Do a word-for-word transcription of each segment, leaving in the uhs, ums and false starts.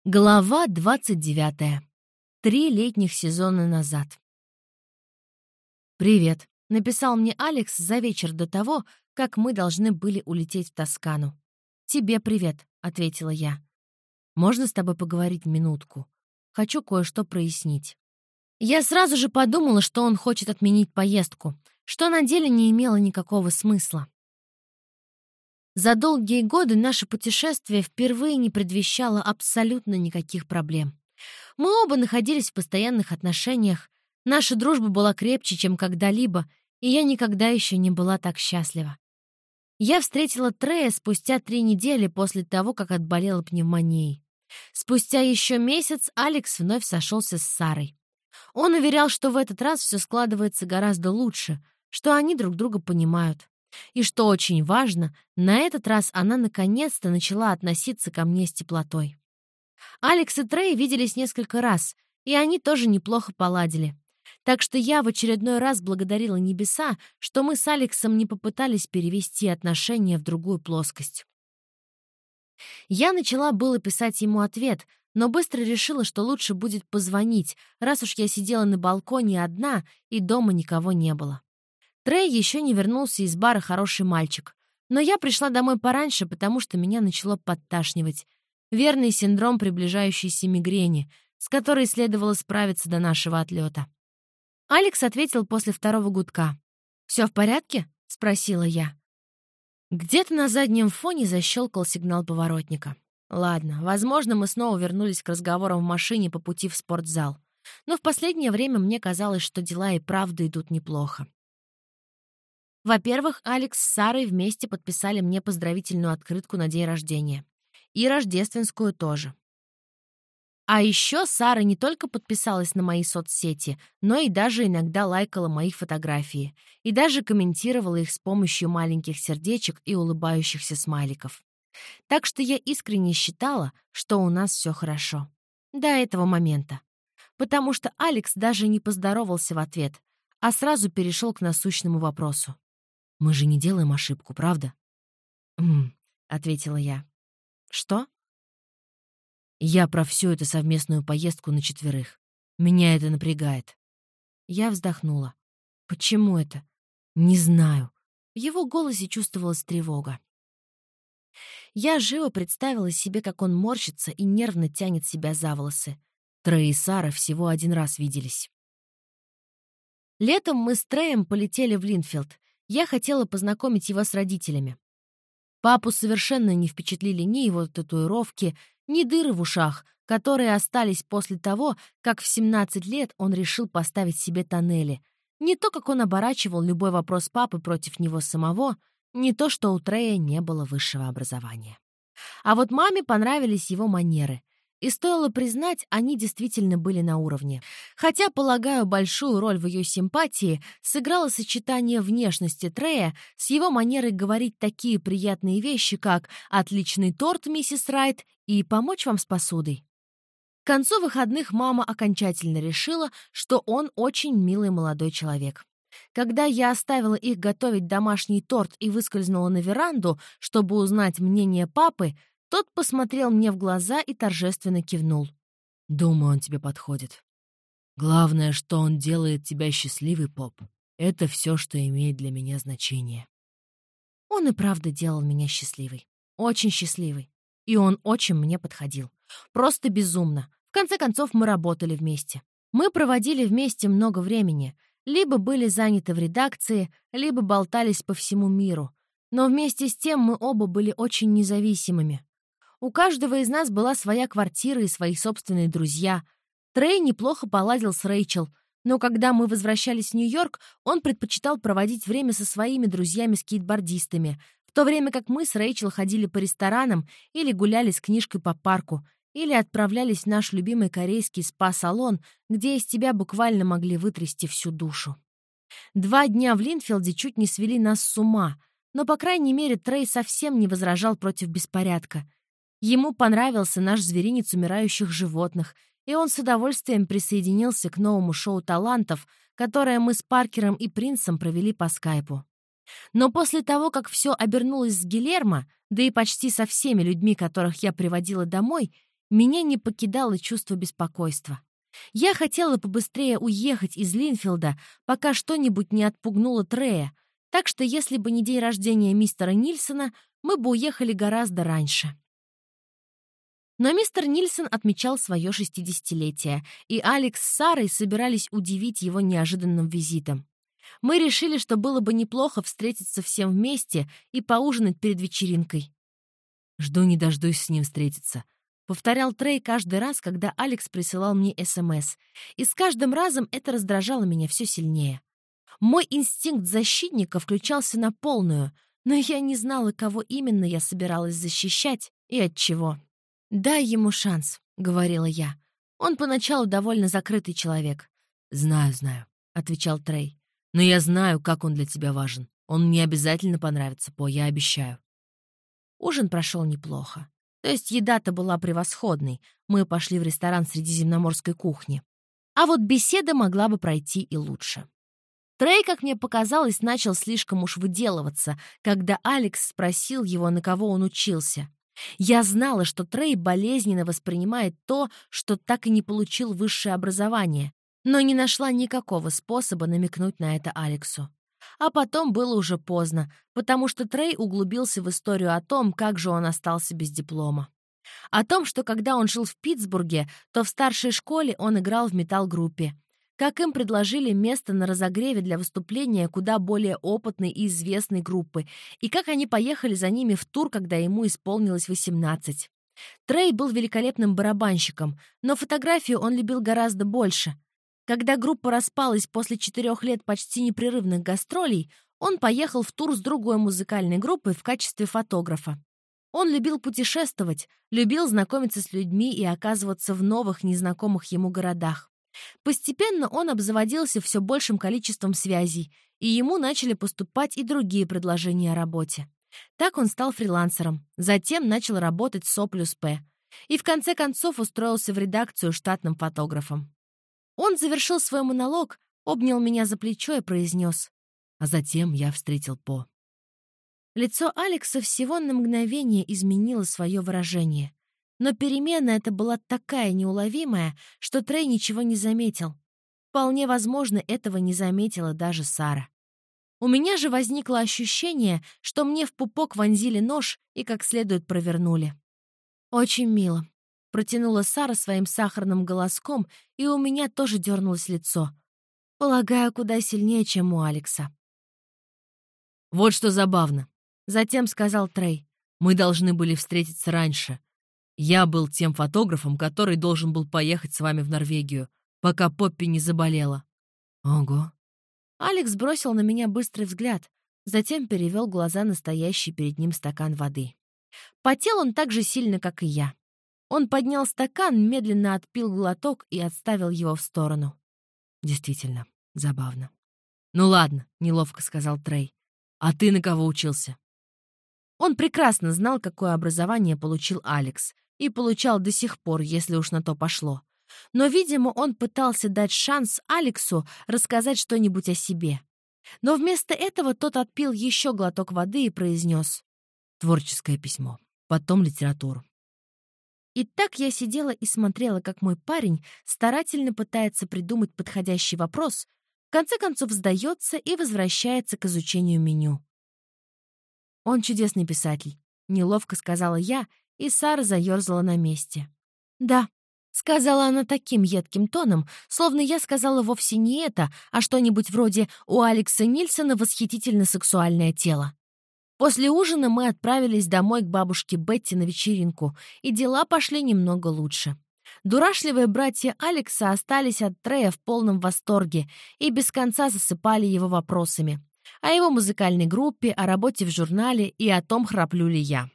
Глава двадцать девятая. Три летних сезона назад. «Привет», — написал мне Алекс за вечер до того, как мы должны были улететь в Тоскану. «Тебе привет», — ответила я. «Можно с тобой поговорить минутку? Хочу кое-что прояснить». Я сразу же подумала, что он хочет отменить поездку, что на деле не имело никакого смысла. За долгие годы наше путешествие впервые не предвещало абсолютно никаких проблем. Мы оба находились в постоянных отношениях, наша дружба была крепче, чем когда-либо, и я никогда еще не была так счастлива. Я встретила Трея спустя три недели после того, как отболела пневмонией. Спустя еще месяц Алекс вновь сошелся с Сарой. Он уверял, что в этот раз все складывается гораздо лучше, что они друг друга понимают. И что очень важно, на этот раз она наконец-то начала относиться ко мне с теплотой. Алекс и Трей виделись несколько раз, и они тоже неплохо поладили. Так что я в очередной раз благодарила небеса, что мы с Алексом не попытались перевести отношения в другую плоскость. Я начала было писать ему ответ, но быстро решила, что лучше будет позвонить, раз уж я сидела на балконе одна и дома никого не было. Трей еще не вернулся из бара «Хороший мальчик», но я пришла домой пораньше, потому что меня начало подташнивать. Верный синдром приближающейся мигрени, с которой следовало справиться до нашего отлета. Алекс ответил после второго гудка. «Все в порядке?» — спросила я. Где-то на заднем фоне защелкал сигнал поворотника. Ладно, возможно, мы снова вернулись к разговорам в машине по пути в спортзал. Но в последнее время мне казалось, что дела и правда идут неплохо. Во-первых, Алекс с Сарой вместе подписали мне поздравительную открытку на день рождения. И рождественскую тоже. А еще Сара не только подписалась на мои соцсети, но и даже иногда лайкала мои фотографии. И даже комментировала их с помощью маленьких сердечек и улыбающихся смайликов. Так что я искренне считала, что у нас все хорошо. До этого момента. Потому что Алекс даже не поздоровался в ответ, а сразу перешел к насущному вопросу. «Мы же не делаем ошибку, правда?» «М-м», ответила я. «Что?» «Я про всю эту совместную поездку на четверых. Меня это напрягает». Я вздохнула. «Почему это?» «Не знаю». В его голосе чувствовалась тревога. Я живо представила себе, как он морщится и нервно тянет себя за волосы. Трей и Сара всего один раз виделись. Летом мы с Треем полетели в Линфилд. Я хотела познакомить его с родителями. Папу совершенно не впечатлили ни его татуировки, ни дыры в ушах, которые остались после того, как в семнадцать лет он решил поставить себе тоннели. Не то, как он оборачивал любой вопрос папы против него самого, не то, что у Трея не было высшего образования. А вот маме понравились его манеры. И стоило признать, они действительно были на уровне. Хотя, полагаю, большую роль в ее симпатии сыграло сочетание внешности Трея с его манерой говорить такие приятные вещи, как «отличный торт, миссис Райт» и «помочь вам с посудой». К концу выходных мама окончательно решила, что он очень милый молодой человек. Когда я оставила их готовить домашний торт и выскользнула на веранду, чтобы узнать мнение папы, тот посмотрел мне в глаза и торжественно кивнул. «Думаю, он тебе подходит. Главное, что он делает тебя счастливой, Поп. Это все, что имеет для меня значение». Он и правда делал меня счастливой. Очень счастливой. И он очень мне подходил. Просто безумно. В конце концов, мы работали вместе. Мы проводили вместе много времени. Либо были заняты в редакции, либо болтались по всему миру. Но вместе с тем мы оба были очень независимыми. У каждого из нас была своя квартира и свои собственные друзья. Трей неплохо поладил с Рэйчел, но когда мы возвращались в Нью-Йорк, он предпочитал проводить время со своими друзьями-скейтбордистами, в то время как мы с Рэйчел ходили по ресторанам или гуляли с книжкой по парку, или отправлялись в наш любимый корейский спа-салон, где из тебя буквально могли вытрясти всю душу. Два дня в Линфилде чуть не свели нас с ума, но, по крайней мере, Трей совсем не возражал против беспорядка. Ему понравился наш зверинец умирающих животных, и он с удовольствием присоединился к новому шоу талантов, которое мы с Паркером и Принцем провели по скайпу. Но после того, как все обернулось с Гильермо, да и почти со всеми людьми, которых я приводила домой, Меня не покидало чувство беспокойства. Я хотела побыстрее уехать из Линфилда, пока что-нибудь не отпугнуло Трея, так что если бы не день рождения мистера Нильсона, мы бы уехали гораздо раньше. Но мистер Нильсон отмечал свое шестидесятилетие, и Алекс с Сарой собирались удивить его неожиданным визитом. Мы решили, что было бы неплохо встретиться всем вместе и поужинать перед вечеринкой. «Жду не дождусь с ним встретиться», — повторял Трей каждый раз, когда Алекс присылал мне СМС, и с каждым разом это раздражало меня все сильнее. Мой инстинкт защитника включался на полную, но я не знала, кого именно я собиралась защищать и от чего. «Дай ему шанс», — говорила я. «Он поначалу довольно закрытый человек». «Знаю, знаю», — отвечал Трей. «Но я знаю, как он для тебя важен. Он мне обязательно понравится, По, я обещаю». Ужин прошел неплохо. То есть еда-то была превосходной. Мы пошли в ресторан средиземноморской кухни. А вот беседа могла бы пройти и лучше. Трей, как мне показалось, начал слишком уж выделываться, когда Алекс спросил его, на кого он учился. Я знала, что Трей болезненно воспринимает то, что так и не получил высшее образование, но не нашла никакого способа намекнуть на это Алексу. А потом было уже поздно, потому что Трей углубился в историю о том, как же он остался без диплома. О том, что когда он жил в Питтсбурге, то в старшей школе он играл в метал-группе. Как им предложили место на разогреве для выступления куда более опытной и известной группы, и как они поехали за ними в тур, когда ему исполнилось восемнадцать. Трей был великолепным барабанщиком, но фотографию он любил гораздо больше. Когда группа распалась после четырех лет почти непрерывных гастролей, он поехал в тур с другой музыкальной группой в качестве фотографа. Он любил путешествовать, любил знакомиться с людьми и оказываться в новых, незнакомых ему городах. Постепенно он обзаводился все большим количеством связей, и ему начали поступать и другие предложения о работе. Так он стал фрилансером, затем начал работать с О плюс П и в конце концов устроился в редакцию штатным фотографом. Он завершил свой монолог, обнял меня за плечо и произнес: «А затем я встретил По». Лицо Алекса всего на мгновение изменило свое выражение. Но перемена эта была такая неуловимая, что Трей ничего не заметил. Вполне возможно, этого не заметила даже Сара. У меня же возникло ощущение, что мне в пупок вонзили нож и как следует провернули. «Очень мило», — протянула Сара своим сахарным голоском, и у меня тоже дернулось лицо. Полагаю, куда сильнее, чем у Алекса. «Вот что забавно», — затем сказал Трей. «Мы должны были встретиться раньше. Я был тем фотографом, который должен был поехать с вами в Норвегию, пока Поппи не заболела». «Ого». Алекс бросил на меня быстрый взгляд, затем перевел глаза на стоящий перед ним стакан воды. Потел он так же сильно, как и я. Он поднял стакан, медленно отпил глоток и отставил его в сторону. «Действительно, забавно». «Ну ладно», — неловко сказал Трей. «А ты на кого учился?» Он прекрасно знал, какое образование получил Алекс, и получал до сих пор, если уж на то пошло. Но, видимо, он пытался дать шанс Алексу рассказать что-нибудь о себе. Но вместо этого тот отпил еще глоток воды и произнес: «Творческое письмо, потом литературу». И так я сидела и смотрела, как мой парень старательно пытается придумать подходящий вопрос, в конце концов сдается и возвращается к изучению меню. «Он чудесный писатель», — неловко сказала я, и Сара заерзала на месте. «Да», — сказала она таким едким тоном, словно я сказала вовсе не это, а что-нибудь вроде «У Алекса Нильсона восхитительно сексуальное тело». После ужина мы отправились домой к бабушке Бетти на вечеринку, и дела пошли немного лучше. Дурашливые братья Алекса остались от Трея в полном восторге и без конца засыпали его вопросами. О его музыкальной группе, о работе в журнале и о том, храплю ли я.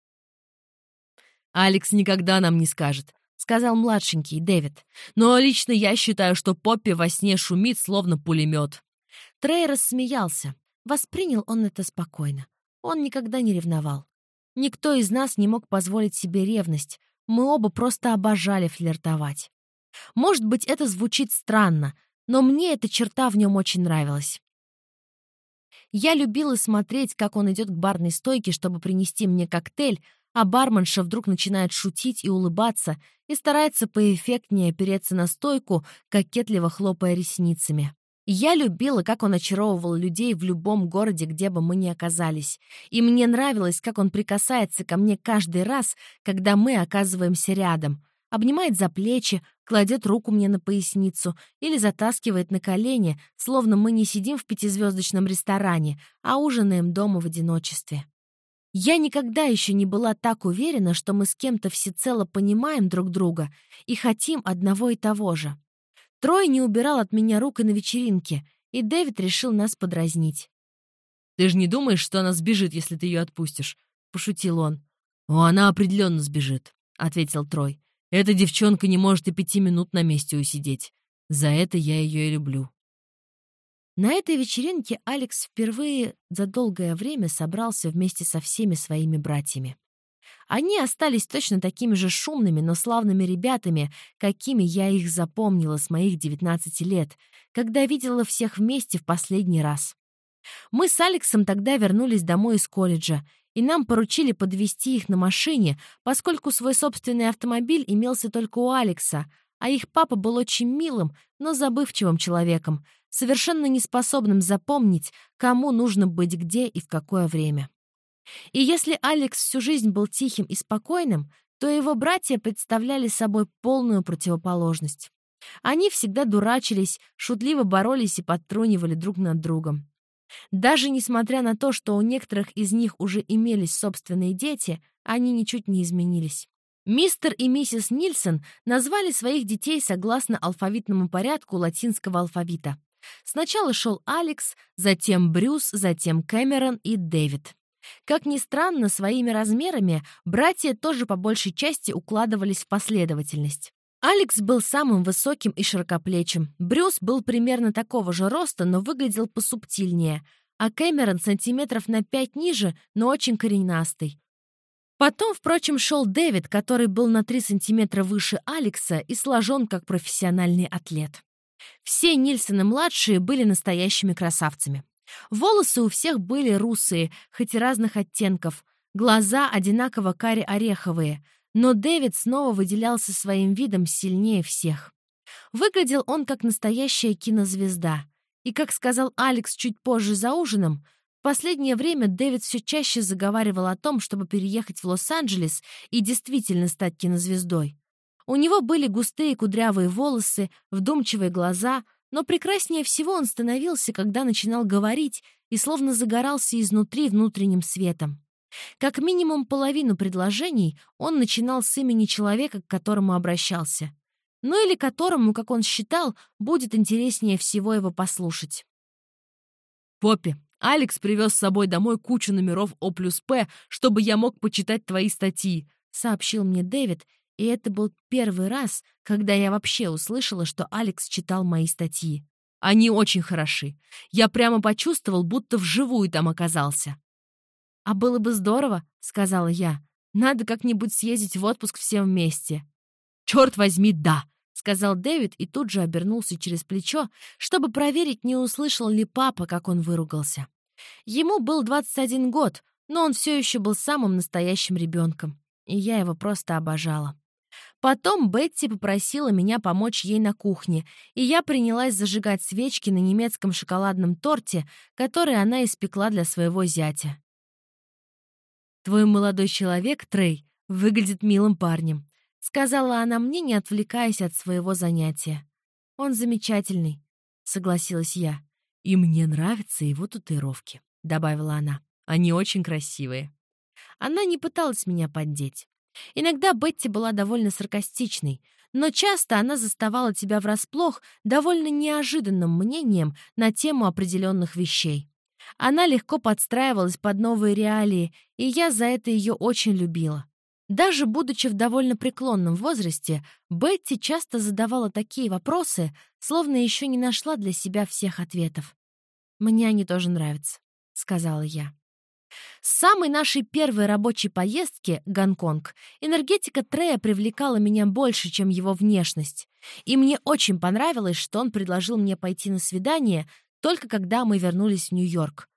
«Алекс никогда нам не скажет», — сказал младшенький Дэвид. «Но лично я считаю, что Поппи во сне шумит, словно пулемет». Трей рассмеялся. Воспринял он это спокойно. Он никогда не ревновал. Никто из нас не мог позволить себе ревность. Мы оба просто обожали флиртовать. Может быть, это звучит странно, но мне эта черта в нем очень нравилась. Я любила смотреть, как он идет к барной стойке, чтобы принести мне коктейль, А барменша вдруг начинает шутить и улыбаться и старается поэффектнее опереться на стойку, кокетливо хлопая ресницами. Я любила, как он очаровывал людей в любом городе, где бы мы ни оказались. И мне нравилось, как он прикасается ко мне каждый раз, когда мы оказываемся рядом. Обнимает за плечи, кладет руку мне на поясницу или затаскивает на колени, словно мы не сидим в пятизвездочном ресторане, а ужинаем дома в одиночестве. Я никогда еще не была так уверена, что мы с кем-то всецело понимаем друг друга и хотим одного и того же. Трой не убирал от меня рук и на вечеринке, и Дэвид решил нас подразнить. «Ты же не думаешь, что она сбежит, если ты ее отпустишь?» — пошутил он. «О, она определенно сбежит», — ответил Трой. «Эта девчонка не может и пяти минут на месте усидеть. За это я ее и люблю». На этой вечеринке Алекс впервые за долгое время собрался вместе со всеми своими братьями. Они остались точно такими же шумными, но славными ребятами, какими я их запомнила с моих девятнадцати лет, когда видела всех вместе в последний раз. Мы с Алексом тогда вернулись домой из колледжа, и нам поручили подвезти их на машине, поскольку свой собственный автомобиль имелся только у Алекса, а их папа был очень милым, но забывчивым человеком, совершенно неспособным запомнить, кому нужно быть где и в какое время. И если Алекс всю жизнь был тихим и спокойным, то его братья представляли собой полную противоположность. Они всегда дурачились, шутливо боролись и подтрунивали друг над другом. Даже несмотря на то, что у некоторых из них уже имелись собственные дети, они ничуть не изменились. Мистер и миссис Нильсон назвали своих детей согласно алфавитному порядку латинского алфавита. Сначала шел Алекс, затем Брюс, затем Кэмерон и Дэвид. Как ни странно, своими размерами братья тоже по большей части укладывались в последовательность. Алекс был самым высоким и широкоплечим, Брюс был примерно такого же роста, но выглядел посубтильнее, а Кэмерон сантиметров на пять ниже, но очень коренастый. Потом, впрочем, шел Дэвид, который был на три сантиметра выше Алекса и сложен как профессиональный атлет. Все Нильсоны-младшие были настоящими красавцами. Волосы у всех были русые, хоть и разных оттенков, глаза одинаково каре-ореховые, но Дэвид снова выделялся своим видом сильнее всех. Выглядел он как настоящая кинозвезда. И, как сказал Алекс чуть позже за ужином, в последнее время Дэвид все чаще заговаривал о том, чтобы переехать в Лос-Анджелес и действительно стать кинозвездой. У него были густые кудрявые волосы, вдумчивые глаза, но прекраснее всего он становился, когда начинал говорить и словно загорался изнутри внутренним светом. Как минимум половину предложений он начинал с имени человека, к которому обращался. Ну или которому, как он считал, будет интереснее всего его послушать. «Поппи, Алекс привез с собой домой кучу номеров О плюс П, чтобы я мог почитать твои статьи», — сообщил мне Дэвид, и это был первый раз, когда я вообще услышала, что Алекс читал мои статьи. «Они очень хороши. Я прямо почувствовал, будто вживую там оказался». «А было бы здорово», — сказала я. «Надо как-нибудь съездить в отпуск всем вместе». «Черт возьми, да», — сказал Дэвид и тут же обернулся через плечо, чтобы проверить, не услышал ли папа, как он выругался. Ему был двадцать один год, но он все еще был самым настоящим ребенком, и я его просто обожала. Потом Бетти попросила меня помочь ей на кухне, и я принялась зажигать свечки на немецком шоколадном торте, который она испекла для своего зятя. «Твой молодой человек, Трей, выглядит милым парнем», — сказала она мне, не отвлекаясь от своего занятия. «Он замечательный», — согласилась я. «И мне нравятся его татуировки», — добавила она. «Они очень красивые». Она не пыталась меня поддеть. Иногда Бетти была довольно саркастичной, но часто она заставала тебя врасплох довольно неожиданным мнением на тему определенных вещей. Она легко подстраивалась под новые реалии, и я за это ее очень любила. Даже будучи в довольно преклонном возрасте, Бетти часто задавала такие вопросы, словно еще не нашла для себя всех ответов. «Мне они тоже нравятся», — сказала я. С самой нашей первой рабочей поездки, Гонконг, энергетика Трея привлекала меня больше, чем его внешность. И мне очень понравилось, что он предложил мне пойти на свидание только когда мы вернулись в Нью-Йорк.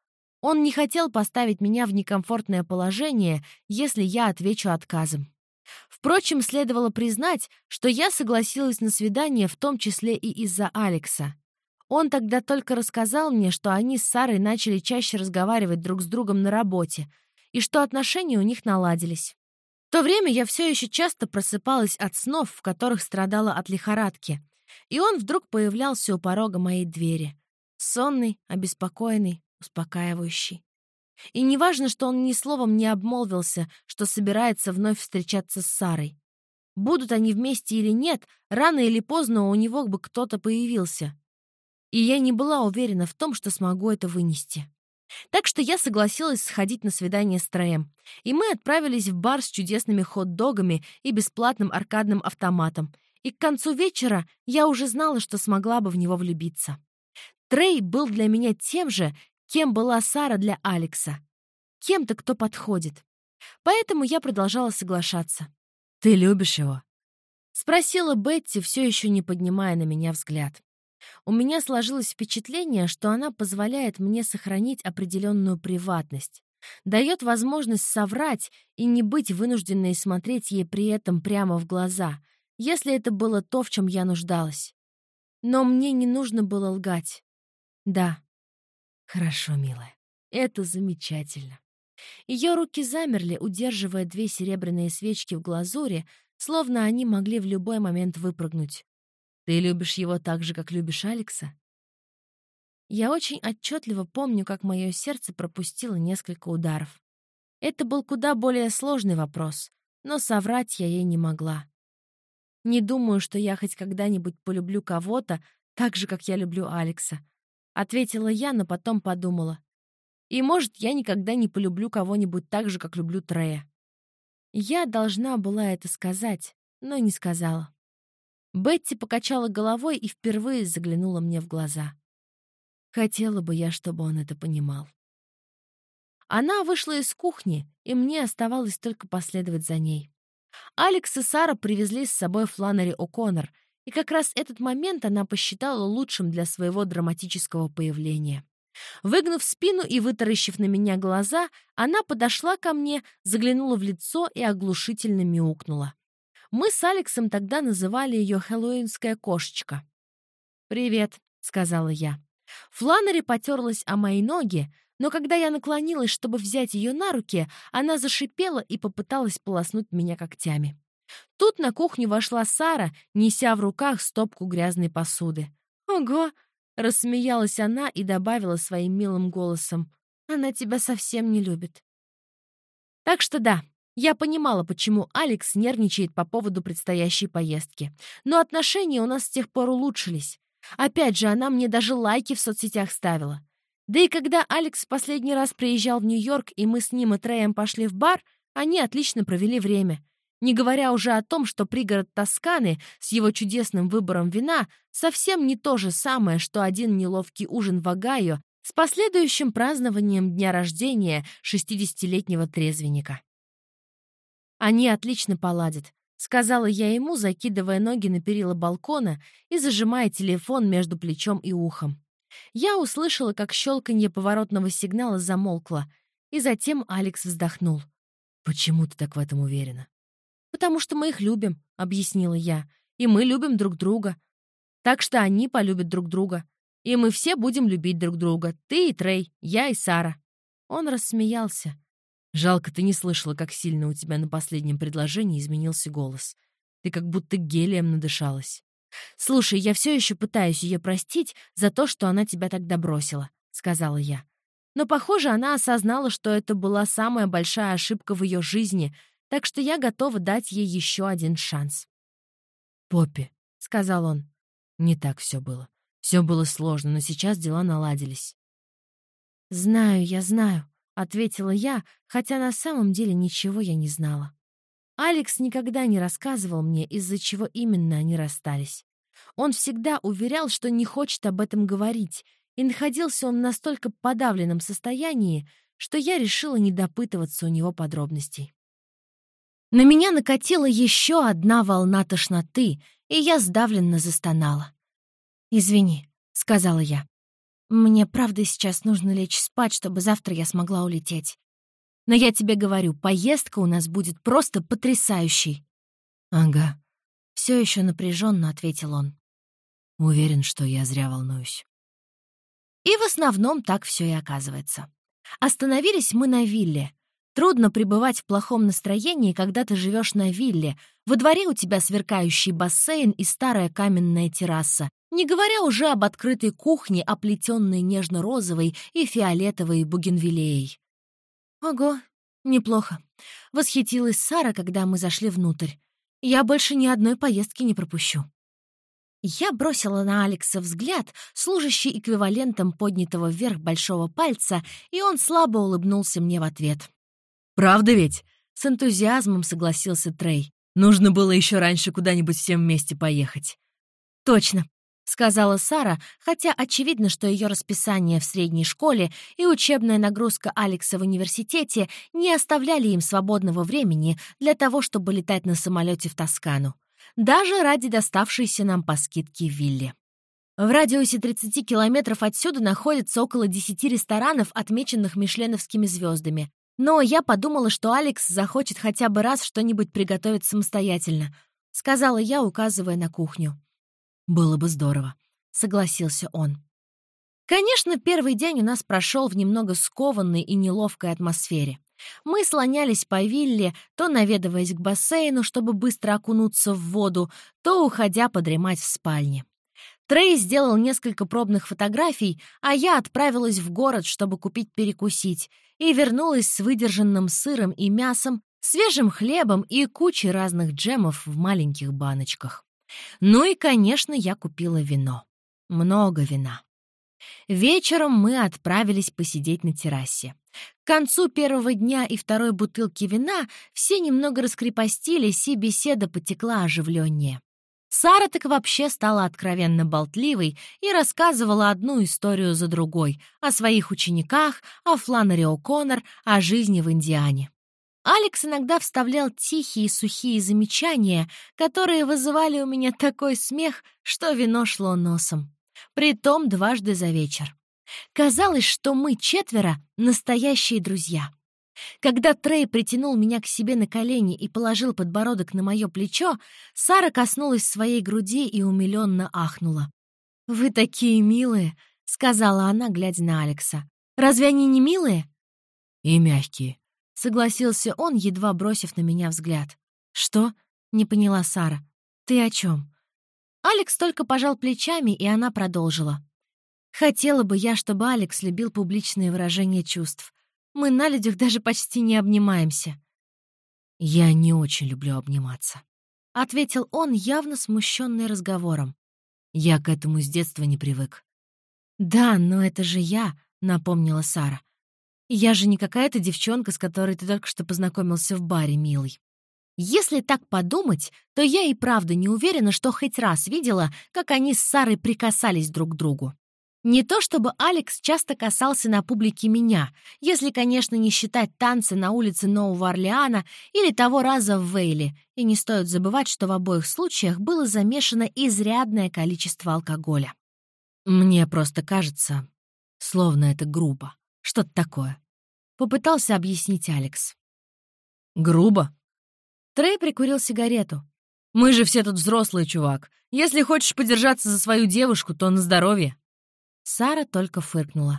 Он не хотел поставить меня в некомфортное положение, если я отвечу отказом. Впрочем, следовало признать, что я согласилась на свидание в том числе и из-за Алекса. Он тогда только рассказал мне, что они с Сарой начали чаще разговаривать друг с другом на работе, и что отношения у них наладились. В то время я все еще часто просыпалась от снов, в которых страдала от лихорадки, и он вдруг появлялся у порога моей двери. Сонный, обеспокоенный, успокаивающий. И неважно, что он ни словом не обмолвился, что собирается вновь встречаться с Сарой. Будут они вместе или нет, рано или поздно у него бы кто-то появился. И я не была уверена в том, что смогу это вынести. Так что я согласилась сходить на свидание с Треем, и мы отправились в бар с чудесными хот-догами и бесплатным аркадным автоматом, и к концу вечера я уже знала, что смогла бы в него влюбиться. Трей был для меня тем же, кем была Сара для Алекса. Кем-то, кто подходит. Поэтому я продолжала соглашаться. «Ты любишь его?» — спросила Бетти, все еще не поднимая на меня взгляд. У меня сложилось впечатление, что она позволяет мне сохранить определенную приватность, дает возможность соврать и не быть вынужденной смотреть ей при этом прямо в глаза, если это было то, в чем я нуждалась. Но мне не нужно было лгать. Да. «Хорошо, милая. Это замечательно». Ее руки замерли, удерживая две серебряные свечки в глазури, словно они могли в любой момент выпрыгнуть. Ты любишь его так же, как любишь Алекса?» Я очень отчетливо помню, как мое сердце пропустило несколько ударов. Это был куда более сложный вопрос, но соврать я ей не могла. Не думаю, что я хоть когда-нибудь полюблю кого-то так же, как я люблю Алекса. Ответила я, но потом подумала. И, может, я никогда не полюблю кого-нибудь так же, как люблю Трея. Я должна была это сказать, но не сказала. Бетти покачала головой и впервые заглянула мне в глаза. Хотела бы я, чтобы он это понимал. Она вышла из кухни, и мне оставалось только последовать за ней. Алекс и Сара привезли с собой Фланнери О'Коннор, и как раз этот момент она посчитала лучшим для своего драматического появления. Выгнув спину и вытаращив на меня глаза, она подошла ко мне, заглянула в лицо и оглушительно мяукнула. Мы с Алексом тогда называли ее «Хэллоуинская кошечка». «Привет», — сказала я. Фланнери потерлась о мои ноги, но когда я наклонилась, чтобы взять ее на руки, она зашипела и попыталась полоснуть меня когтями. Тут на кухню вошла Сара, неся в руках стопку грязной посуды. «Ого!» — рассмеялась она и добавила своим милым голосом. «Она тебя совсем не любит». Так что да, я понимала, почему Алекс нервничает по поводу предстоящей поездки. Но отношения у нас с тех пор улучшились. Опять же, она мне даже лайки в соцсетях ставила. Да и когда Алекс в последний раз приезжал в Нью-Йорк, и мы с ним и Треем пошли в бар, они отлично провели время. Не говоря уже о том, что пригород Тосканы с его чудесным выбором вина совсем не то же самое, что один неловкий ужин в Огайо с последующим празднованием дня рождения шестидесятилетнего трезвенника. «Они отлично поладят», — сказала я ему, закидывая ноги на перила балкона и зажимая телефон между плечом и ухом. Я услышала, как щелканье поворотного сигнала замолкло, и затем Алекс вздохнул. «Почему ты так в этом уверена?» «Потому что мы их любим», — объяснила я, «и мы любим друг друга. Так что они полюбят друг друга. И мы все будем любить друг друга. Ты и Трей, я и Сара». Он рассмеялся. «Жалко, ты не слышала, как сильно у тебя на последнем предложении изменился голос. Ты как будто гелием надышалась». «Слушай, я все еще пытаюсь ее простить за то, что она тебя тогда бросила», — сказала я. Но, похоже, она осознала, что это была самая большая ошибка в ее жизни, так что я готова дать ей еще один шанс. «Поппи», — сказал он. «Не так все было. Все было сложно, но сейчас дела наладились». «Знаю, я знаю», — ответила я, хотя на самом деле ничего я не знала. Алекс никогда не рассказывал мне, из-за чего именно они расстались. Он всегда уверял, что не хочет об этом говорить, и находился он в настолько подавленном состоянии, что я решила не допытываться у него подробностей. На меня накатила еще одна волна тошноты, и я сдавленно застонала. «Извини», — сказала я. Мне правда сейчас нужно лечь спать, чтобы завтра я смогла улететь. Но я тебе говорю, поездка у нас будет просто потрясающей». «Ага», — все еще напряженно ответил он. «Уверен, что я зря волнуюсь». И в основном так все и оказывается. Остановились мы на вилле. Трудно пребывать в плохом настроении, когда ты живешь на вилле. Во дворе у тебя сверкающий бассейн и старая каменная терраса, не говоря уже об открытой кухне, оплетенной нежно-розовой и фиолетовой бугенвиллеей. «Ого, неплохо», — восхитилась Сара, когда мы зашли внутрь. «Я больше ни одной поездки не пропущу». Я бросила на Алекса взгляд, служащий эквивалентом поднятого вверх большого пальца, и он слабо улыбнулся мне в ответ. «Правда ведь?» — с энтузиазмом согласился Трей. «Нужно было еще раньше куда-нибудь всем вместе поехать». «Точно», — сказала Сара, хотя очевидно, что ее расписание в средней школе и учебная нагрузка Алекса в университете не оставляли им свободного времени для того, чтобы летать на самолете в Тоскану. Даже ради доставшейся нам по скидке вилле. В радиусе тридцати километров отсюда находится около десяти ресторанов, отмеченных мишленовскими звездами. Но я подумала, что Алекс захочет хотя бы раз что-нибудь приготовить самостоятельно, сказала я, указывая на кухню. «Было бы здорово», — согласился он. Конечно, первый день у нас прошел в немного скованной и неловкой атмосфере. Мы слонялись по вилле, то наведываясь к бассейну, чтобы быстро окунуться в воду, то уходя подремать в спальне. Трей сделал несколько пробных фотографий, а я отправилась в город, чтобы купить перекусить, и вернулась с выдержанным сыром и мясом, свежим хлебом и кучей разных джемов в маленьких баночках. Ну и, конечно, я купила вино. Много вина. Вечером мы отправились посидеть на террасе. К концу первого дня и второй бутылки вина все немного раскрепостились, и беседа потекла оживленнее. Сара так вообще стала откровенно болтливой и рассказывала одну историю за другой о своих учениках, о Фланнере О'Коннор, о жизни в Индиане. Алекс иногда вставлял тихие сухие замечания, которые вызывали у меня такой смех, что вино шло носом. Притом дважды за вечер. Казалось, что мы четверо — настоящие друзья. Когда Трей притянул меня к себе на колени и положил подбородок на мое плечо, Сара коснулась своей груди и умилённо ахнула. «Вы такие милые», — сказала она, глядя на Алекса. «Разве они не милые?» «И мягкие», — согласился он, едва бросив на меня взгляд. «Что?» — не поняла Сара. «Ты о чем?» Алекс только пожал плечами, и она продолжила. «Хотела бы я, чтобы Алекс любил публичные выражения чувств. Мы на людях даже почти не обнимаемся». «Я не очень люблю обниматься», — ответил он, явно смущенный разговором. «Я к этому с детства не привык». «Да, но это же я», — напомнила Сара. «Я же не какая-то девчонка, с которой ты только что познакомился в баре, милый». Если так подумать, то я и правда не уверена, что хоть раз видела, как они с Сарой прикасались друг к другу. Не то чтобы Алекс часто касался на публике меня, если, конечно, не считать танцы на улице Нового Орлеана или того раза в Вейле, и не стоит забывать, что в обоих случаях было замешано изрядное количество алкоголя. «Мне просто кажется, словно это грубо. Что-то такое», — попытался объяснить Алекс. «Грубо?» Трей прикурил сигарету. «Мы же все тут взрослые, чувак. Если хочешь подержаться за свою девушку, то на здоровье». Сара только фыркнула.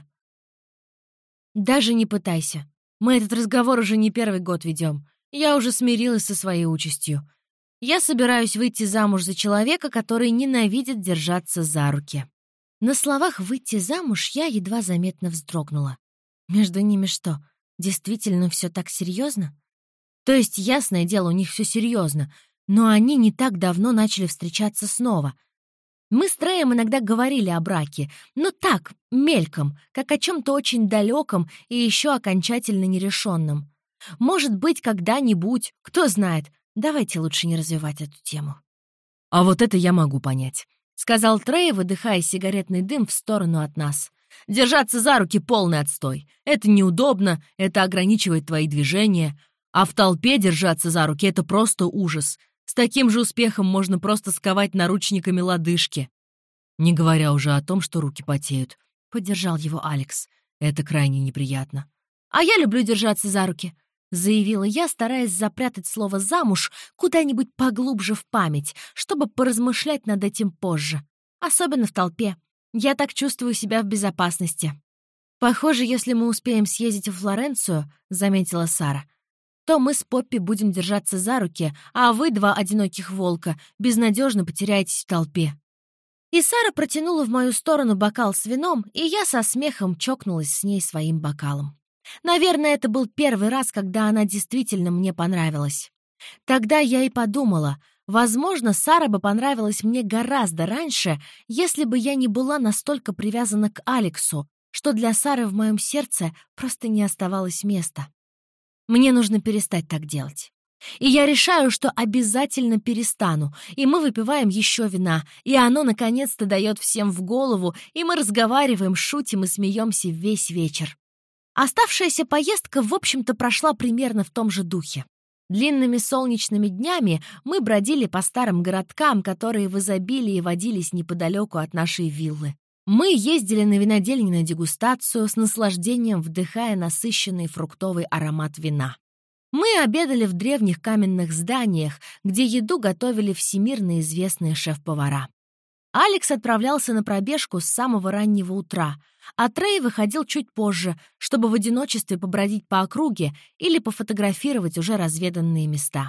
«Даже не пытайся. Мы этот разговор уже не первый год ведем. Я уже смирилась со своей участью. Я собираюсь выйти замуж за человека, который ненавидит держаться за руки». На словах «выйти замуж» я едва заметно вздрогнула. Между ними что, действительно все так серьезно? То есть, ясное дело, у них все серьезно, но они не так давно начали встречаться снова. Мы с Треем иногда говорили о браке, но так, мельком, как о чем-то очень далеком и еще окончательно нерешенном. Может быть, когда-нибудь, кто знает. Давайте лучше не развивать эту тему. «А вот это я могу понять», — сказал Трей, выдыхая сигаретный дым в сторону от нас. «Держаться за руки — полный отстой. Это неудобно, это ограничивает твои движения. А в толпе держаться за руки — это просто ужас. С таким же успехом можно просто сковать наручниками лодыжки. Не говоря уже о том, что руки потеют. поддержал его Алекс. «Это крайне неприятно». «А я люблю держаться за руки», — заявила я, стараясь запрятать слово «замуж» куда-нибудь поглубже в память, чтобы поразмышлять над этим позже. Особенно в толпе. Я так чувствую себя в безопасности. «Похоже, если мы успеем съездить в Флоренцию», — заметила Сара, «то мы с Поппи будем держаться за руки, а вы, два одиноких волка, безнадежно потеряетесь в толпе». И Сара протянула в мою сторону бокал с вином, и я со смехом чокнулась с ней своим бокалом. Наверное, это был первый раз, когда она действительно мне понравилась. Тогда я и подумала, возможно, Сара бы понравилась мне гораздо раньше, если бы я не была настолько привязана к Алексу, что для Сары в моем сердце просто не оставалось места. Мне нужно перестать так делать. И я решаю, что обязательно перестану, и мы выпиваем еще вина, и оно наконец-то дает всем в голову, и мы разговариваем, шутим и смеемся весь вечер. Оставшаяся поездка, в общем-то, прошла примерно в том же духе. Длинными солнечными днями мы бродили по старым городкам, которые в изобилии водились неподалеку от нашей виллы. Мы ездили на винодельни на дегустацию, с наслаждением вдыхая насыщенный фруктовый аромат вина. Мы обедали в древних каменных зданиях, где еду готовили всемирно известные шеф-повара. Алекс отправлялся на пробежку с самого раннего утра, а Трей выходил чуть позже, чтобы в одиночестве побродить по округе или пофотографировать уже разведанные места.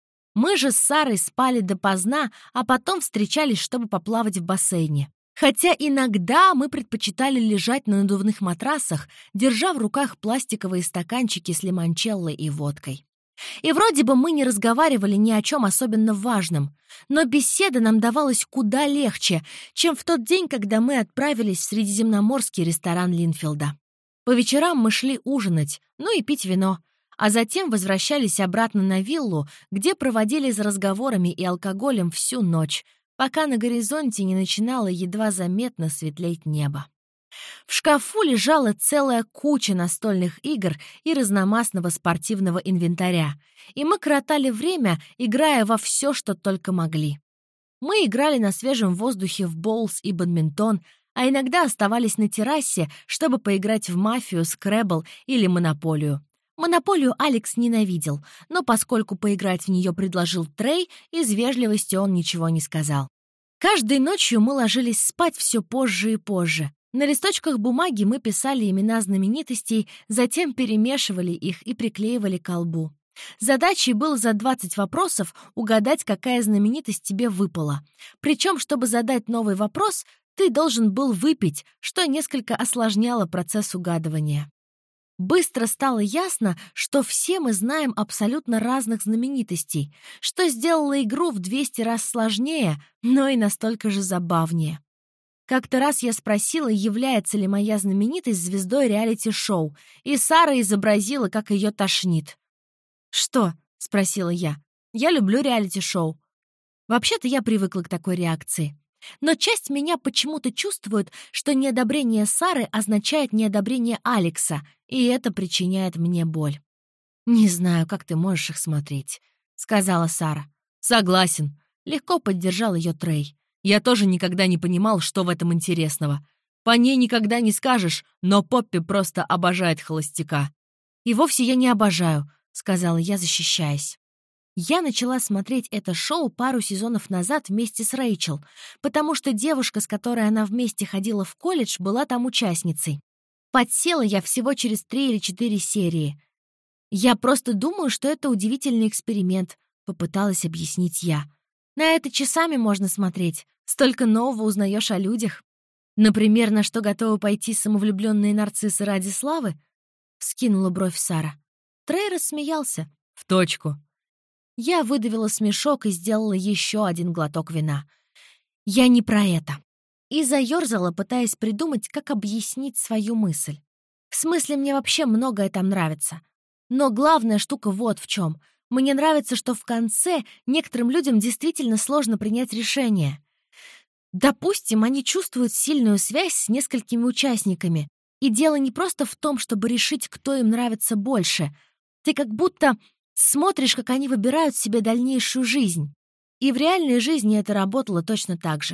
Мы же с Сарой спали допоздна, а потом встречались, чтобы поплавать в бассейне. Хотя иногда мы предпочитали лежать на надувных матрасах, держа в руках пластиковые стаканчики с лимончелло и водкой. И вроде бы мы не разговаривали ни о чем особенно важном, но беседа нам давалась куда легче, чем в тот день, когда мы отправились в средиземноморский ресторан Линфилда. По вечерам мы шли ужинать, ну и пить вино, а затем возвращались обратно на виллу, где проводили за разговорами и алкоголем всю ночь, пока на горизонте не начинало едва заметно светлеть небо. В шкафу лежала целая куча настольных игр и разномастного спортивного инвентаря, и мы коротали время, играя во все, что только могли. Мы играли на свежем воздухе в боулс и бадминтон, а иногда оставались на террасе, чтобы поиграть в мафию, скрэбл или монополию. Монополию Алекс ненавидел, но поскольку поиграть в нее предложил Трей, из вежливости он ничего не сказал. Каждой ночью мы ложились спать все позже и позже. На листочках бумаги мы писали имена знаменитостей, затем перемешивали их и приклеивали к колбу. Задачей было за двадцать вопросов угадать, какая знаменитость тебе выпала. Причем, чтобы задать новый вопрос, ты должен был выпить, что несколько осложняло процесс угадывания. Быстро стало ясно, что все мы знаем абсолютно разных знаменитостей, что сделало игру в двести раз сложнее, но и настолько же забавнее. Как-то раз я спросила, является ли моя знаменитость звездой реалити-шоу, и Сара изобразила, как ее тошнит. «Что?» — спросила я. «Я люблю реалити-шоу». Вообще-то я привыкла к такой реакции. Но часть меня почему-то чувствует, что неодобрение Сары означает неодобрение Алекса, и это причиняет мне боль. «Не знаю, как ты можешь их смотреть», — сказала Сара. «Согласен», — легко поддержал ее Трей. «Я тоже никогда не понимал, что в этом интересного. По ней никогда не скажешь, но Поппи просто обожает холостяка». «И вовсе я не обожаю», — сказала я, защищаясь. Я начала смотреть это шоу пару сезонов назад вместе с Рэйчел, потому что девушка, с которой она вместе ходила в колледж, была там участницей. Подсела я всего через три или четыре серии. «Я просто думаю, что это удивительный эксперимент», — попыталась объяснить я. «На это часами можно смотреть. Столько нового узнаешь о людях. Например, на что готовы пойти самовлюбленные нарциссы ради славы?» — вскинула бровь Сара. Трей рассмеялся. «В точку». Я выдавила смешок и сделала еще один глоток вина. «Я не про это». И заёрзала, пытаясь придумать, как объяснить свою мысль. В смысле, мне вообще многое там нравится. Но главная штука вот в чем. Мне нравится, что в конце некоторым людям действительно сложно принять решение. Допустим, они чувствуют сильную связь с несколькими участниками. И дело не просто в том, чтобы решить, кто им нравится больше. Ты как будто смотришь, как они выбирают себе дальнейшую жизнь. И в реальной жизни это работало точно так же.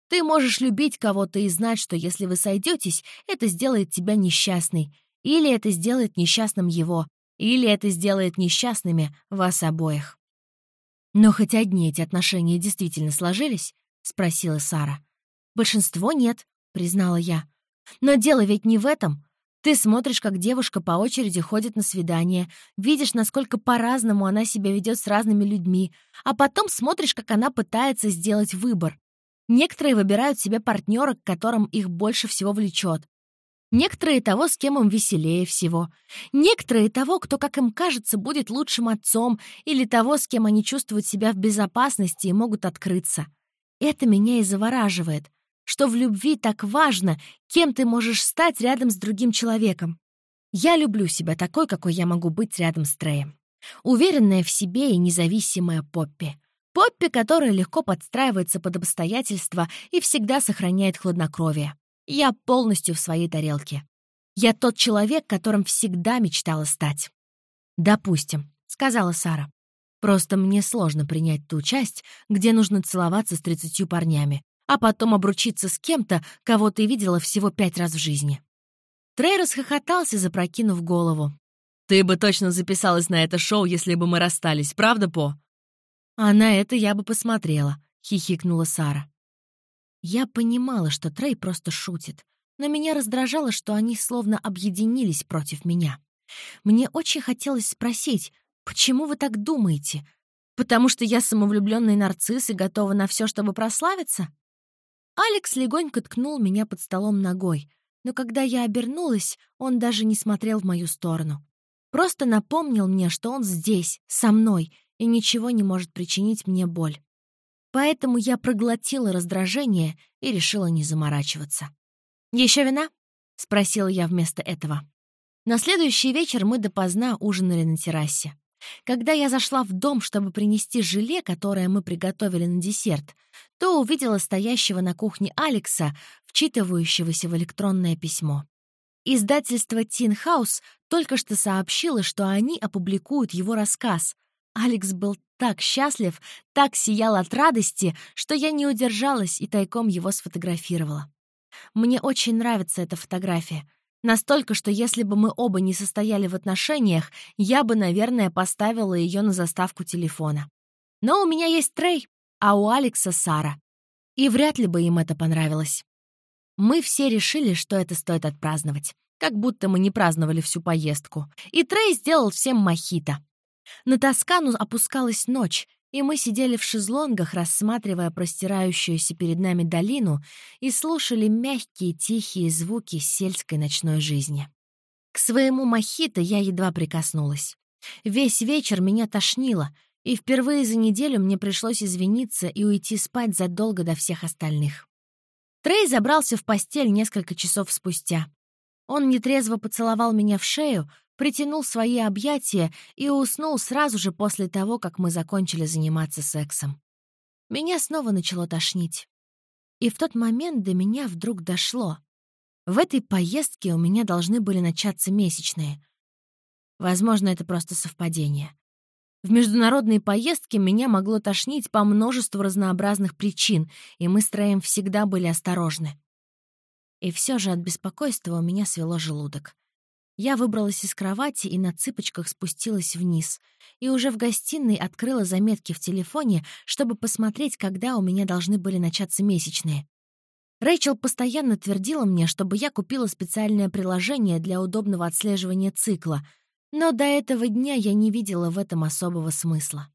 Ты можешь любить кого-то и знать, что если вы сойдетесь, это сделает тебя несчастной. Или это сделает несчастным его. Или это сделает несчастными вас обоих. «Но хоть одни эти отношения действительно сложились?» — спросила Сара. «Большинство нет», — признала я. «Но дело ведь не в этом. Ты смотришь, как девушка по очереди ходит на свидание, видишь, насколько по-разному она себя ведет с разными людьми, а потом смотришь, как она пытается сделать выбор. Некоторые выбирают себе партнера, к которым их больше всего влечет. Некоторые того, с кем им веселее всего. Некоторые того, кто, как им кажется, будет лучшим отцом, или того, с кем они чувствуют себя в безопасности и могут открыться. Это меня и завораживает, что в любви так важно, кем ты можешь стать рядом с другим человеком. Я люблю себя такой, какой я могу быть рядом с Треем. Уверенная в себе и независимая Поппи. Поппи, которая легко подстраивается под обстоятельства и всегда сохраняет хладнокровие. Я полностью в своей тарелке. Я тот человек, которым всегда мечтала стать. «Допустим», — сказала Сара. «Просто мне сложно принять ту часть, где нужно целоваться с тридцатью парнями, а потом обручиться с кем-то, кого ты видела всего пять раз в жизни». Трей расхохотался, запрокинув голову. «Ты бы точно записалась на это шоу, если бы мы расстались, правда, По?» «А на это я бы посмотрела», — хихикнула Сара. Я понимала, что Трей просто шутит, но меня раздражало, что они словно объединились против меня. Мне очень хотелось спросить, почему вы так думаете? Потому что я самовлюбленный нарцисс и готова на все, чтобы прославиться? Алекс легонько ткнул меня под столом ногой, но когда я обернулась, он даже не смотрел в мою сторону. Просто напомнил мне, что он здесь, со мной, и ничего не может причинить мне боль. Поэтому я проглотила раздражение и решила не заморачиваться. «Еще вина?» — спросила я вместо этого. На следующий вечер мы допоздна ужинали на террасе. Когда я зашла в дом, чтобы принести желе, которое мы приготовили на десерт, то увидела стоящего на кухне Алекса, вчитывающегося в электронное письмо. Издательство Teen House только что сообщило, что они опубликуют его рассказ. Алекс был так счастлив, так сиял от радости, что я не удержалась и тайком его сфотографировала. Мне очень нравится эта фотография. Настолько, что если бы мы оба не состояли в отношениях, я бы, наверное, поставила ее на заставку телефона. Но у меня есть Трей, а у Алекса — Сара. И вряд ли бы им это понравилось. Мы все решили, что это стоит отпраздновать. Как будто мы не праздновали всю поездку. И Трей сделал всем мохито. На Тоскану опускалась ночь, и мы сидели в шезлонгах, рассматривая простирающуюся перед нами долину, и слушали мягкие тихие звуки сельской ночной жизни. К своему мохито я едва прикоснулась. Весь вечер меня тошнило, и впервые за неделю мне пришлось извиниться и уйти спать задолго до всех остальных. Трей забрался в постель несколько часов спустя. Он нетрезво поцеловал меня в шею, притянул свои объятия и уснул сразу же после того, как мы закончили заниматься сексом. Меня снова начало тошнить. И в тот момент до меня вдруг дошло. В этой поездке у меня должны были начаться месячные. Возможно, это просто совпадение. В международные поездки меня могло тошнить по множеству разнообразных причин, и мы с Трэем всегда были осторожны. И все же от беспокойства у меня свело желудок. Я выбралась из кровати и на цыпочках спустилась вниз, и уже в гостиной открыла заметки в телефоне, чтобы посмотреть, когда у меня должны были начаться месячные. Рэйчел постоянно твердила мне, чтобы я купила специальное приложение для удобного отслеживания цикла, но до этого дня я не видела в этом особого смысла.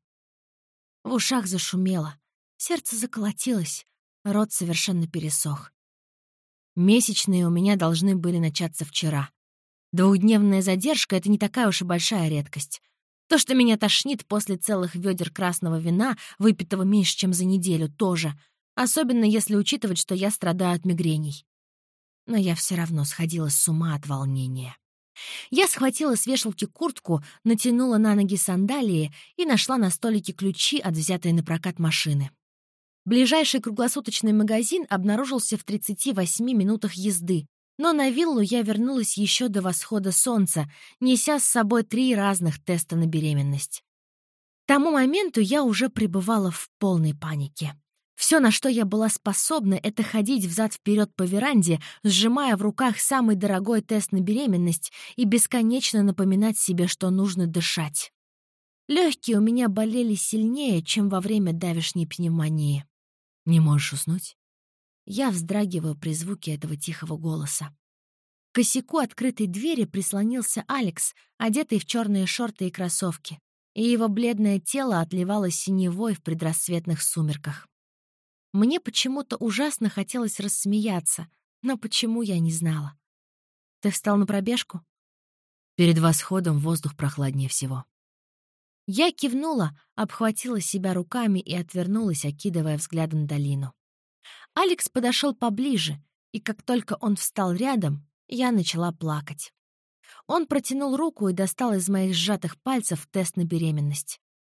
В ушах зашумело, сердце заколотилось, рот совершенно пересох. Месячные у меня должны были начаться вчера. Двухдневная задержка — это не такая уж и большая редкость. То, что меня тошнит после целых ведер красного вина, выпитого меньше, чем за неделю, тоже. Особенно если учитывать, что я страдаю от мигрений. Но я все равно сходила с ума от волнения. Я схватила с вешалки куртку, натянула на ноги сандалии и нашла на столике ключи от взятой на прокат машины. Ближайший круглосуточный магазин обнаружился в тридцати восьми минутах езды, но на виллу я вернулась еще до восхода солнца, неся с собой три разных теста на беременность. К тому моменту я уже пребывала в полной панике. Все, на что я была способна, это ходить взад-вперед по веранде, сжимая в руках самый дорогой тест на беременность и бесконечно напоминать себе, что нужно дышать. Легкие у меня болели сильнее, чем во время давешней пневмонии. Не можешь уснуть? Я вздрагиваю при звуке этого тихого голоса. К косяку открытой двери прислонился Алекс, одетый в черные шорты и кроссовки, и его бледное тело отливало синевой в предрассветных сумерках. Мне почему-то ужасно хотелось рассмеяться, но почему я не знала. «Ты встал на пробежку?» Перед восходом воздух прохладнее всего. Я кивнула, обхватила себя руками и отвернулась, окидывая взглядом долину. Алекс подошел поближе, и как только он встал рядом, я начала плакать. Он протянул руку и достал из моих сжатых пальцев тест на беременность.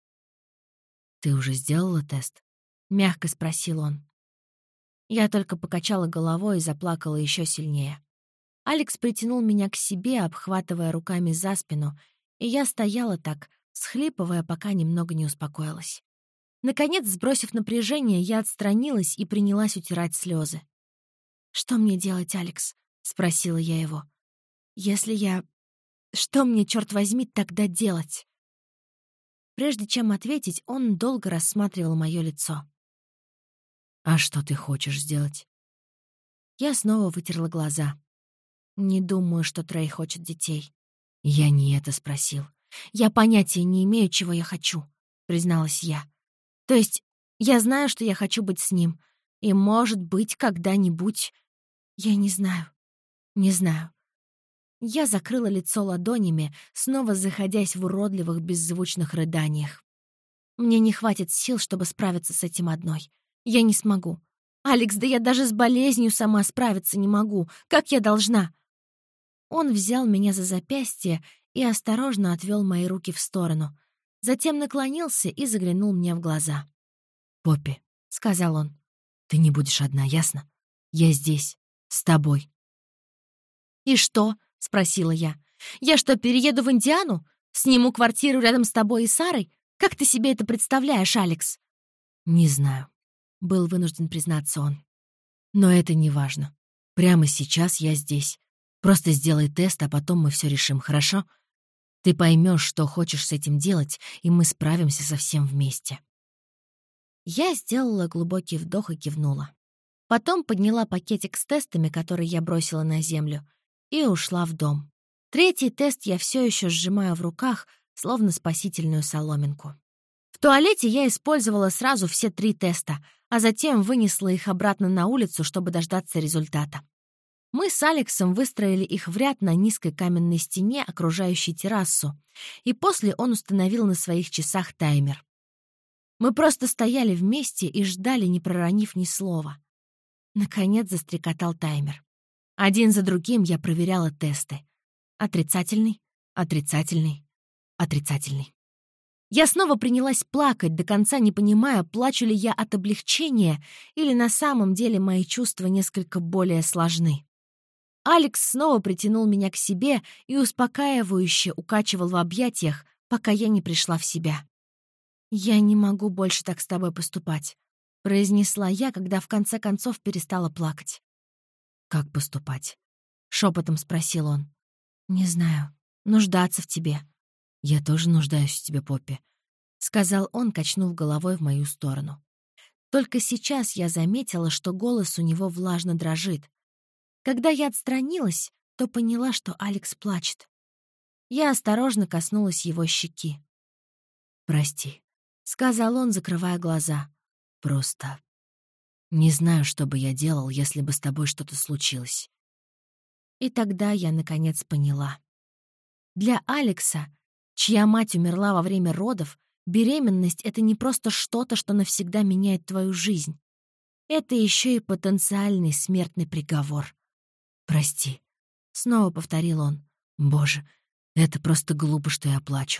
«Ты уже сделала тест?» — мягко спросил он. Я только покачала головой и заплакала еще сильнее. Алекс притянул меня к себе, обхватывая руками за спину, и я стояла так, схлипывая, пока немного не успокоилась. Наконец, сбросив напряжение, я отстранилась и принялась утирать слезы. «Что мне делать, Алекс?» — спросила я его. «Если я... Что мне, черт возьми, тогда делать?» Прежде чем ответить, он долго рассматривал мое лицо. «А что ты хочешь сделать?» Я снова вытерла глаза. Не думаю, что Трей хочет детей. Я не это спросил. Я понятия не имею, чего я хочу, призналась я. То есть я знаю, что я хочу быть с ним. И, может быть, когда-нибудь... Я не знаю. Не знаю. Я закрыла лицо ладонями, снова заходясь в уродливых беззвучных рыданиях. Мне не хватит сил, чтобы справиться с этим одной. Я не смогу. «Алекс, да я даже с болезнью сама справиться не могу. Как я должна?» Он взял меня за запястье и осторожно отвел мои руки в сторону. Затем наклонился и заглянул мне в глаза. «Поппи», — сказал он, — «ты не будешь одна, ясно? Я здесь, с тобой». «И что?» — спросила я. «Я что, перееду в Индиану? Сниму квартиру рядом с тобой и Сарой? Как ты себе это представляешь, Алекс?» «Не знаю», — был вынужден признаться он. «Но это не важно. Прямо сейчас я здесь. Просто сделай тест, а потом мы все решим, хорошо? Ты поймешь, что хочешь с этим делать, и мы справимся со всем вместе». Я сделала глубокий вдох и кивнула. Потом подняла пакетик с тестами, который я бросила на землю, и ушла в дом. Третий тест я все еще сжимаю в руках, словно спасительную соломинку. В туалете я использовала сразу все три теста, а затем вынесла их обратно на улицу, чтобы дождаться результата. Мы с Алексом выстроили их в ряд на низкой каменной стене, окружающей террасу, и после он установил на своих часах таймер. Мы просто стояли вместе и ждали, не проронив ни слова. Наконец застрекотал таймер. Один за другим я проверяла тесты. Отрицательный, отрицательный, отрицательный. Я снова принялась плакать, до конца не понимая, плачу ли я от облегчения или на самом деле мои чувства несколько более сложны. Алекс снова притянул меня к себе и успокаивающе укачивал в объятиях, пока я не пришла в себя. «Я не могу больше так с тобой поступать», — произнесла я, когда в конце концов перестала плакать. «Как поступать?» — шепотом спросил он. «Не знаю. Нуждаться в тебе». «Я тоже нуждаюсь в тебе, Поппи», — сказал он, качнув головой в мою сторону. Только сейчас я заметила, что голос у него влажно дрожит. Когда я отстранилась, то поняла, что Алекс плачет. Я осторожно коснулась его щеки. «Прости», — сказал он, закрывая глаза. «Просто не знаю, что бы я делал, если бы с тобой что-то случилось». И тогда я, наконец, поняла. Для Алекса, чья мать умерла во время родов, беременность — это не просто что-то, что навсегда меняет твою жизнь. Это еще и потенциальный смертный приговор. «Прости», — снова повторил он. «Боже, это просто глупо, что я плачу».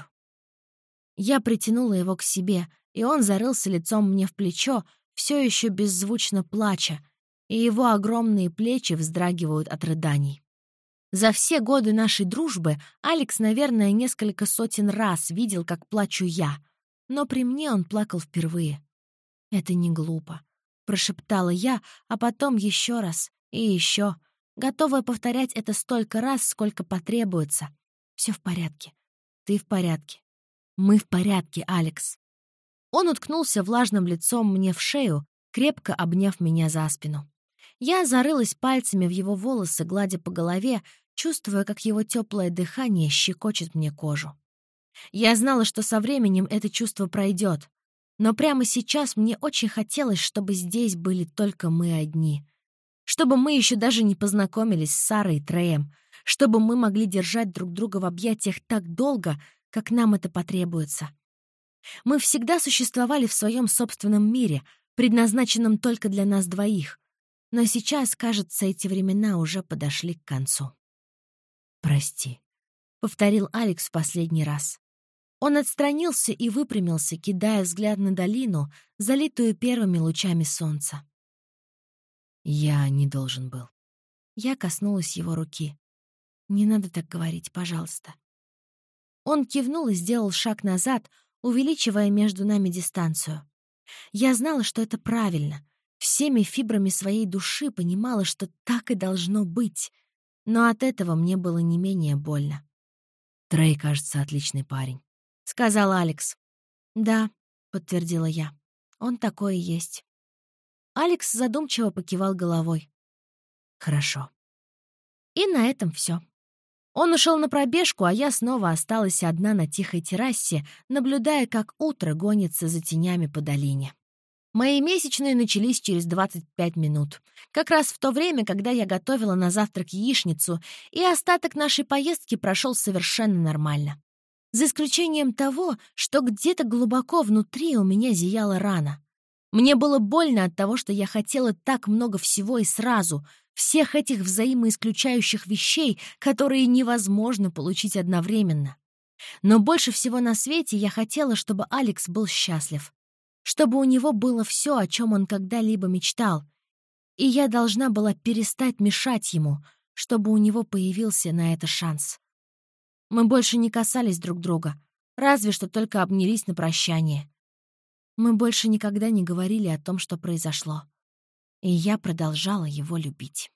Я притянула его к себе, и он зарылся лицом мне в плечо, все еще беззвучно плача, и его огромные плечи вздрагивают от рыданий. За все годы нашей дружбы Алекс, наверное, несколько сотен раз видел, как плачу я, но при мне он плакал впервые. Это не глупо. прошептала я, а потом еще раз и еще, готовая повторять это столько раз, сколько потребуется. Все в порядке. Ты в порядке. Мы в порядке, Алекс. Он уткнулся влажным лицом мне в шею, крепко обняв меня за спину. Я зарылась пальцами в его волосы, гладя по голове, чувствуя, как его теплое дыхание щекочет мне кожу. Я знала, что со временем это чувство пройдет, но прямо сейчас мне очень хотелось, чтобы здесь были только мы одни. Чтобы мы еще даже не познакомились с Сарой и Треем, чтобы мы могли держать друг друга в объятиях так долго, как нам это потребуется. Мы всегда существовали в своем собственном мире, предназначенном только для нас двоих, но сейчас, кажется, эти времена уже подошли к концу. «Прости», — повторил Алекс в последний раз. Он отстранился и выпрямился, кидая взгляд на долину, залитую первыми лучами солнца. «Я не должен был». Я коснулась его руки. «Не надо так говорить, пожалуйста». Он кивнул и сделал шаг назад, увеличивая между нами дистанцию. Я знала, что это правильно. Всеми фибрами своей души понимала, что так и должно быть. Но от этого мне было не менее больно. «Трей, кажется, отличный парень», — сказал Алекс. «Да», — подтвердила я. «Он такой и есть». Алекс задумчиво покивал головой. «Хорошо». И на этом все. Он ушел на пробежку, а я снова осталась одна на тихой террасе, наблюдая, как утро гонится за тенями по долине. Мои месячные начались через двадцать пять минут. Как раз в то время, когда я готовила на завтрак яичницу, и остаток нашей поездки прошел совершенно нормально. За исключением того, что где-то глубоко внутри у меня зияла рана. Мне было больно от того, что я хотела так много всего и сразу, всех этих взаимоисключающих вещей, которые невозможно получить одновременно. Но больше всего на свете я хотела, чтобы Алекс был счастлив. Чтобы у него было все, о чем он когда-либо мечтал. И я должна была перестать мешать ему, чтобы у него появился на это шанс. Мы больше не касались друг друга, разве что только обнялись на прощание. Мы больше никогда не говорили о том, что произошло. И я продолжала его любить.